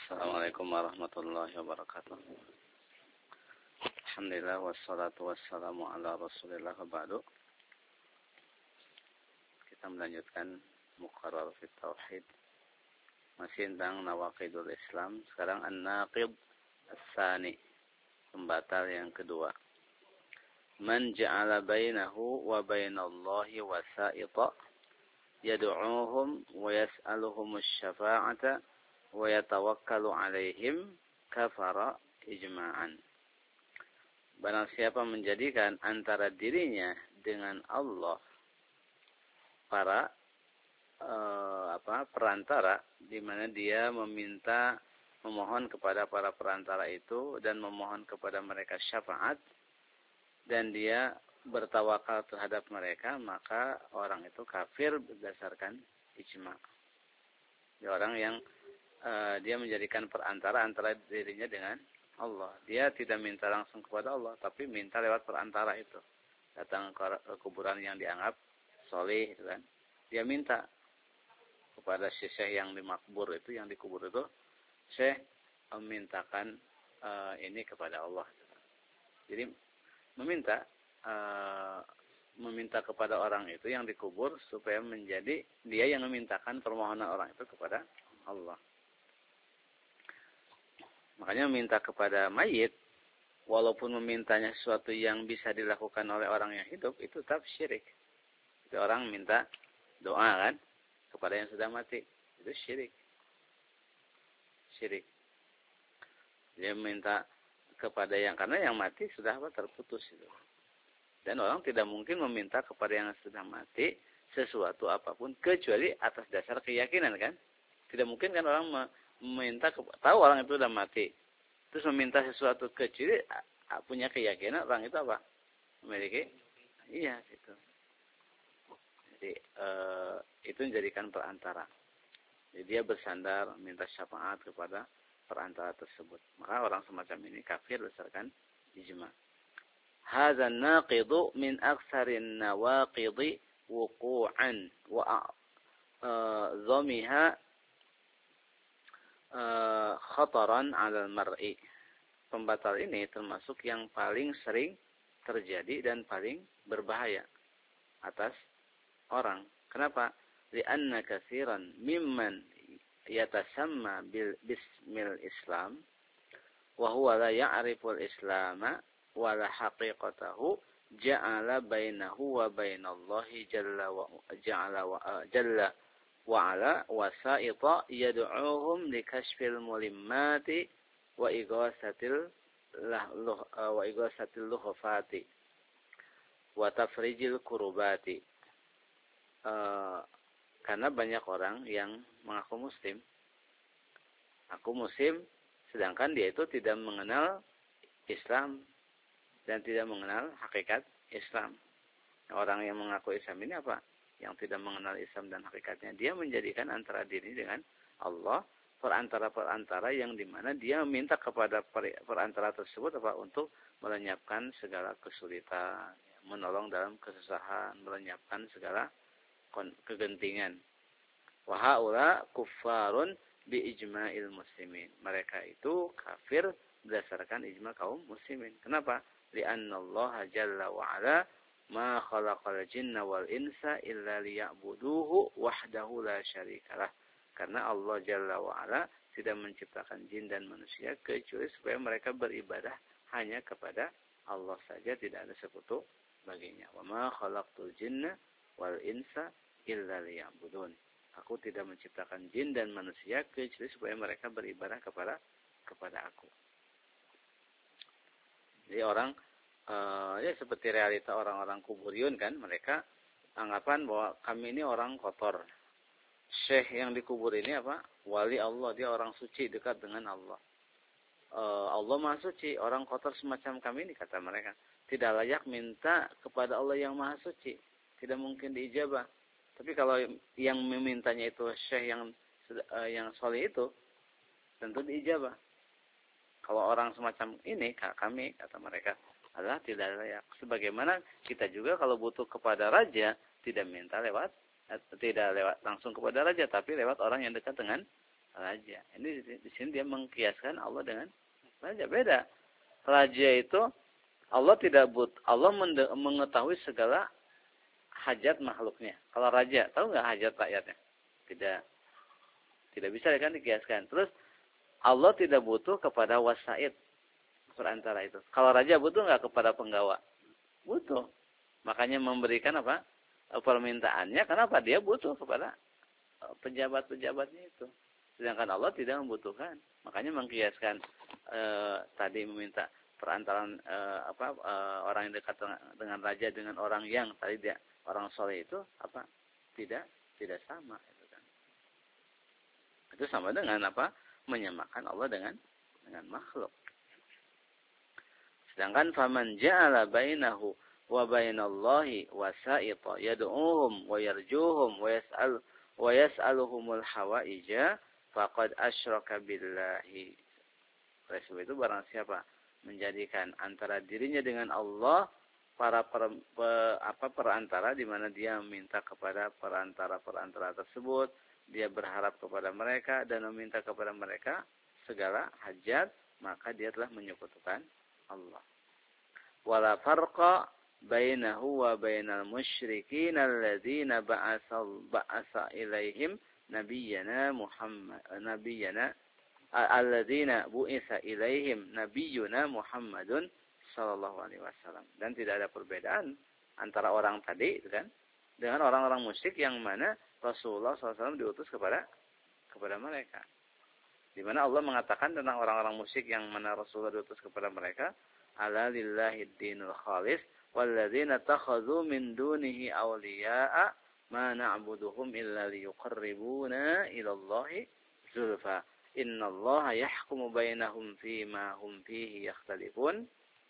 Assalamualaikum warahmatullahi wabarakatuh. Alhamdulillah wassalatu wassalamu ala Rasulillah wa ba'du. Kita melanjutkan Muqarrar fi Tauhid. Masih tentang Nawaqidul Islam. Sekarang An-Naqid As-Sani, pembatal yang kedua. Man ja'ala bainahu wa bainallahi wasa'ita yad'uuhum wa yas'aluhumus syafa'ata wa yatawakkalu alaihim kafara ijma'an. Barang siapa menjadikan antara dirinya dengan Allah para perantara, di mana dia memohon kepada para perantara itu dan memohon kepada mereka syafaat, dan dia bertawakal terhadap mereka, maka orang itu kafir berdasarkan ijma'. Dia orang yang dia menjadikan perantara antara dirinya dengan Allah. Dia tidak minta langsung kepada Allah, tapi minta lewat perantara itu. Datang ke kuburan yang dianggap soleh, itu kan. Dia minta kepada syekh yang dimakbur itu, yang dikubur itu, syekh memintakan ini kepada Allah. Jadi meminta kepada orang itu yang dikubur supaya menjadi dia yang memintakan permohonan orang itu kepada Allah. Makanya minta kepada mayit, walaupun memintanya sesuatu yang bisa dilakukan oleh orang yang hidup, itu tetap syirik. Jadi orang minta doa kan kepada yang sudah mati, itu syirik. Syirik. Dia minta kepada karena yang mati sudah terputus itu. Dan orang tidak mungkin meminta kepada yang sudah mati sesuatu apapun kecuali atas dasar keyakinan kan. Tidak mungkin kan orang meminta, tahu orang itu sudah mati, terus meminta sesuatu kecuali punya keyakinan orang itu apa? Memiliki, iya gitu. Jadi itu menjadikan perantara. Jadi dia bersandar minta syafaat kepada perantara tersebut. Maka orang semacam ini kafir berdasarkan ijma'. Hadza naqidu min aktsarin nawaqidi wuqu'an wa dhamiha khataran 'alal mar'i. Pembatal ini termasuk yang paling sering terjadi dan paling berbahaya atas orang. Kenapa? Li'anna katsiran mimman yatasamma bismil Islam wa huwa la ya'riful Islama wa la haqiqatahu ja'ala bainahu wa bainallahi jalla wa ala wasa'ita yad'uuhum likashfil mulimmati wa ighasatil luhufati wa tafrijil kurubati. Karena banyak orang yang mengaku muslim, sedangkan dia itu tidak mengenal Islam dan tidak mengenal hakikat Islam. Orang yang mengaku Islam ini apa? Yang tidak mengenal Islam dan hakikatnya, dia menjadikan antara diri dengan Allah perantara-perantara yang dimana dia meminta kepada perantara tersebut apa? Untuk melenyapkan segala kesulitan, menolong dalam kesusahan, melenyapkan segala kegentingan. Wa haula kuffarun bi ijma'il muslimin. Mereka itu kafir berdasarkan ijma' kaum muslimin. Kenapa? Li'anna Allah jalla wa ala ma khalaqal jinna wal insa illa liya'buduhu wahdahu la syarikalah. Karena Allah Jalla wa ala tidak menciptakan jin dan manusia kecuali supaya mereka beribadah hanya kepada Allah saja, tidak ada sekutu baginya. Wa ma khalaqtul jinna wal insa illa liya'budun. Aku tidak menciptakan jin dan manusia kecuali supaya mereka beribadah kepada aku. Jadi orang ya seperti realita orang-orang kuburiyun kan, mereka anggapan bahwa kami ini orang kotor. Syekh yang dikubur ini apa? Wali Allah, dia orang suci dekat dengan Allah. Allah Maha Suci, orang kotor semacam kami ini, kata mereka, tidak layak minta kepada Allah yang Maha Suci, tidak mungkin diijabah. Tapi kalau yang memintanya itu syekh yang soleh itu, tentu diijabah. Kalau orang semacam ini, kami, kata mereka, adalah tidak layak. Sebagaimana kita juga kalau butuh kepada raja, tidak lewat langsung kepada raja, tapi lewat orang yang dekat dengan raja. Ini di sini dia mengkiaskan Allah dengan raja. Beda. Raja itu Allah tidak Allah mengetahui segala hajat makhluknya. Kalau raja, tahu nggak hajat rakyatnya? Tidak. Tidak bisa kan dikiaskan. Terus Allah tidak butuh kepada wasaid perantara itu. Kalau raja butuh nggak kepada penggawa? Butuh. Makanya memberikan apa? Permintaannya. Kenapa? Dia butuh kepada pejabat-pejabatnya itu. Sedangkan Allah tidak membutuhkan. Makanya mengkiaskan tadi meminta perantaraan orang yang dekat dengan raja dengan orang yang tadi dia orang soleh itu apa? Tidak sama itu kan. Itu sama dengan apa? Menyamakan Allah dengan makhluk. Sedangkan faman ja'ala bainahu wa bainallahi wasa'ita yad'uhum wa yarjuhum wa yas'aluhumul hawaija faqad asyraka billahi. Oleh sebab itu barang siapa menjadikan antara dirinya dengan Allah perantara di mana dia meminta kepada perantara tersebut, dia berharap kepada mereka dan meminta kepada mereka segala hajat, maka dia telah menyekutukan Allah. Wala farqa bainahu wa bainal musyrikin alladzina ba'asa ilaihim nabiyyana alladzina bu'itsa ilaihim nabiyyuna Muhammadun sallallahu alaihi wasallam. Dan tidak ada perbedaan antara orang tadi itu kan dengan orang-orang musyrik yang mana Rasulullah SAW diutus kepada mereka. Di mana Allah mengatakan tentang orang-orang musyrik yang mana Rasulullah diutus kepada mereka, ala lillahid dinul khalis walladzina takhadhu min dunihi awliya'a ma na'buduhum illa liyuqarribuna ila Allahi zulfa innallaha yahkumu bainahum fima hum fihi yakhtalifun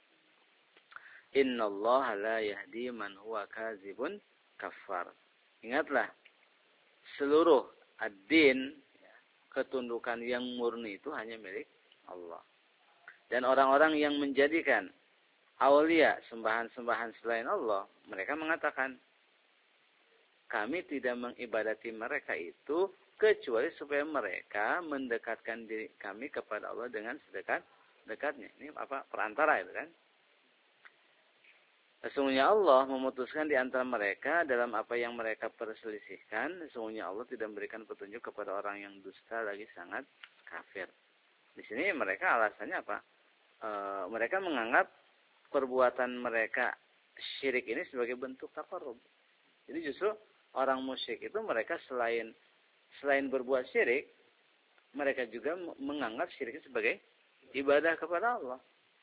innallaha la yahdi man huwa kadzibun kafar. Ingatlah seluruh ad-din ketundukan yang murni itu hanya milik Allah. Dan orang-orang yang menjadikan aulia, sembahan-sembahan selain Allah, mereka mengatakan, kami tidak mengibadati mereka itu kecuali supaya mereka mendekatkan diri kami kepada Allah dengan sedekat-dekatnya. Ini apa? Perantara itu kan. Sesungguhnya Allah memutuskan di antara mereka dalam apa yang mereka perselisihkan. Sesungguhnya Allah tidak memberikan petunjuk kepada orang yang dusta lagi sangat kafir. Di sini mereka alasannya apa? Mereka menganggap perbuatan mereka syirik ini sebagai bentuk taqarrub. Jadi justru orang musyrik itu mereka selain berbuat syirik, mereka juga menganggap syirik sebagai ibadah kepada Allah.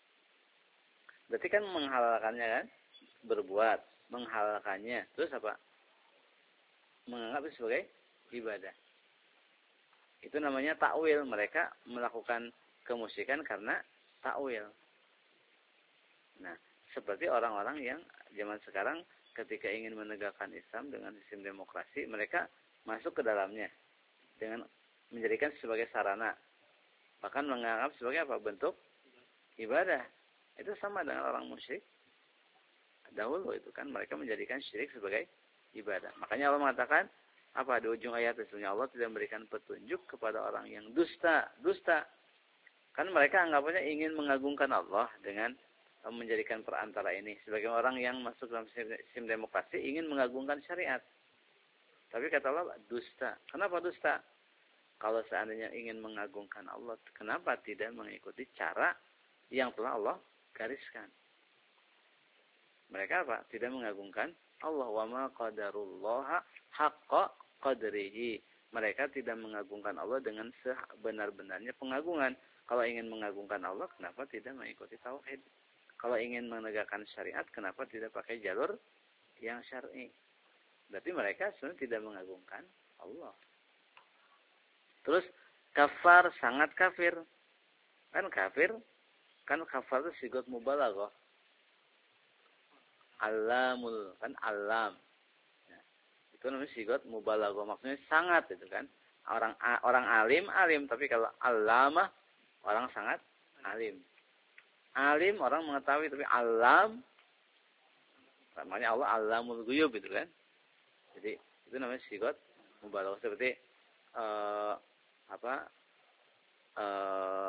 Berarti kan menghalalkannya kan? Berbuat, menghalalkannya. Terus apa? Menganggap itu sebagai ibadah. Itu namanya takwil. Mereka melakukan kemusyrikan karena takwil. Nah, seperti orang-orang yang zaman sekarang ketika ingin menegakkan Islam dengan sistem demokrasi, mereka masuk ke dalamnya dengan menjadikan sebagai sarana. Bahkan menganggap sebagai apa? Bentuk ibadah. Itu sama dengan orang musyrik. Dahulu itu kan mereka menjadikan syirik sebagai ibadah. Makanya Allah mengatakan apa di ujung ayat sesungguhnya Allah tidak memberikan petunjuk kepada orang yang dusta. Kan mereka anggapannya ingin mengagungkan Allah dengan menjadikan perantara ini. Sebagai orang yang masuk dalam sistem demokrasi ingin mengagungkan syariat. Tapi kata Allah dusta. Kenapa dusta? Kalau seandainya ingin mengagungkan Allah, kenapa tidak mengikuti cara yang telah Allah gariskan? Mereka apa? Tidak mengagungkan Allah. Wa ma qadarullaha haqqa qadrihi. Mereka tidak mengagungkan Allah dengan sebenar-benarnya pengagungan. Kalau ingin mengagungkan Allah, kenapa tidak mengikuti tauhid? Kalau ingin menegakkan syariat, kenapa tidak pakai jalur yang syar'i? Berarti mereka sebenarnya tidak mengagungkan Allah. Terus kafar, sangat kafir. Kan kafir, kan kafar itu sigot mubalaghah. Alamul, kan alam. Nah, itu namanya sigot mubalaghah, maksudnya sangat itu kan. Orang alim, tapi kalau alamah orang sangat alim. Alim orang mengetahui, tapi alam namanya Allah alamul ghuyub itu kan. Jadi itu namanya sigot mubalaghah seperti eh,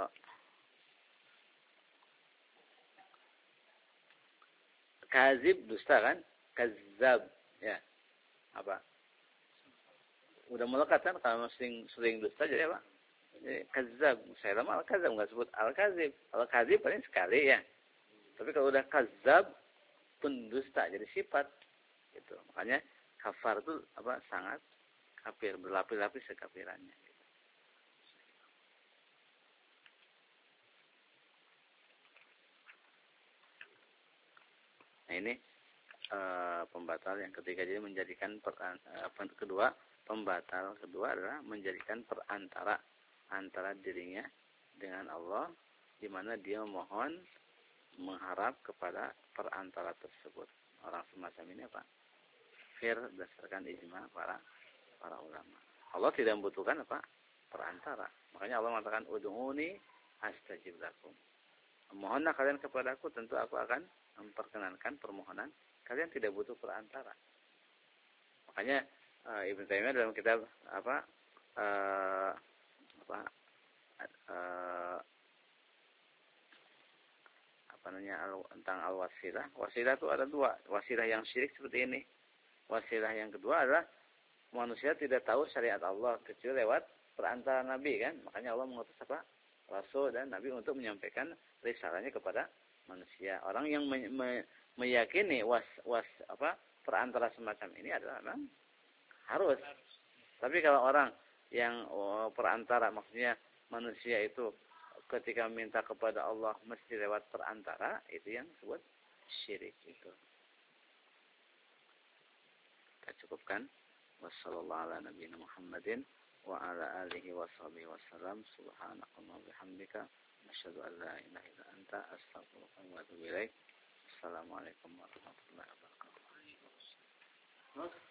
kazib dusta kan? Kazab ya. Apa? Udah melekat kan kalau sering dusta jadi apa? Jadi kazab. Saya lama al-kazab enggak sebut al-kazib. Al-kazib paling sekali ya. Tapi kalau udah kazab pendusta jadi sifat gitu. Makanya kafar itu apa? Sangat kafir, berlapis-lapis kekafirannya. Nah ini pembatal yang ketiga, jadi menjadikan kedua, pembatal kedua adalah menjadikan perantara antara dirinya dengan Allah, di mana dia mohon mengharap kepada perantara tersebut. Orang semacam ini apa? Kafir berdasarkan ijma para ulama. Allah tidak membutuhkan apa? Perantara. Makanya Allah mengatakan ud'uni astajib lakum. Mohonlah kalian kepada aku, tentu aku akan memperkenankan permohonan. Kalian tidak butuh perantara. Makanya Ibnu Taimiyah dalam kitab apa apa tentang al-wasilah. Wasilah itu ada dua. Wasilah yang syirik seperti ini. Wasilah yang kedua adalah manusia tidak tahu syariat Allah kecuali lewat perantara Nabi kan. Makanya Allah mengutus apa? Rasul dan Nabi untuk menyampaikan risalahnya kepada manusia. Orang yang meyakini perantara semacam ini adalah memang harus. Tapi kalau orang yang perantara, maksudnya manusia itu ketika minta kepada Allah mesti lewat perantara, itu yang disebut syirik itu. Kita cukupkan. Wassallallahu ala nabiyina Muhammadin wa ala alihi wa sahbihi wasallam. Subhanakallahumma wa bihamdika asyhadu an la ilaha illa anta astaghfiruka wa atubu ilaik. Assalamualaikum warahmatullahi wabarakatuh.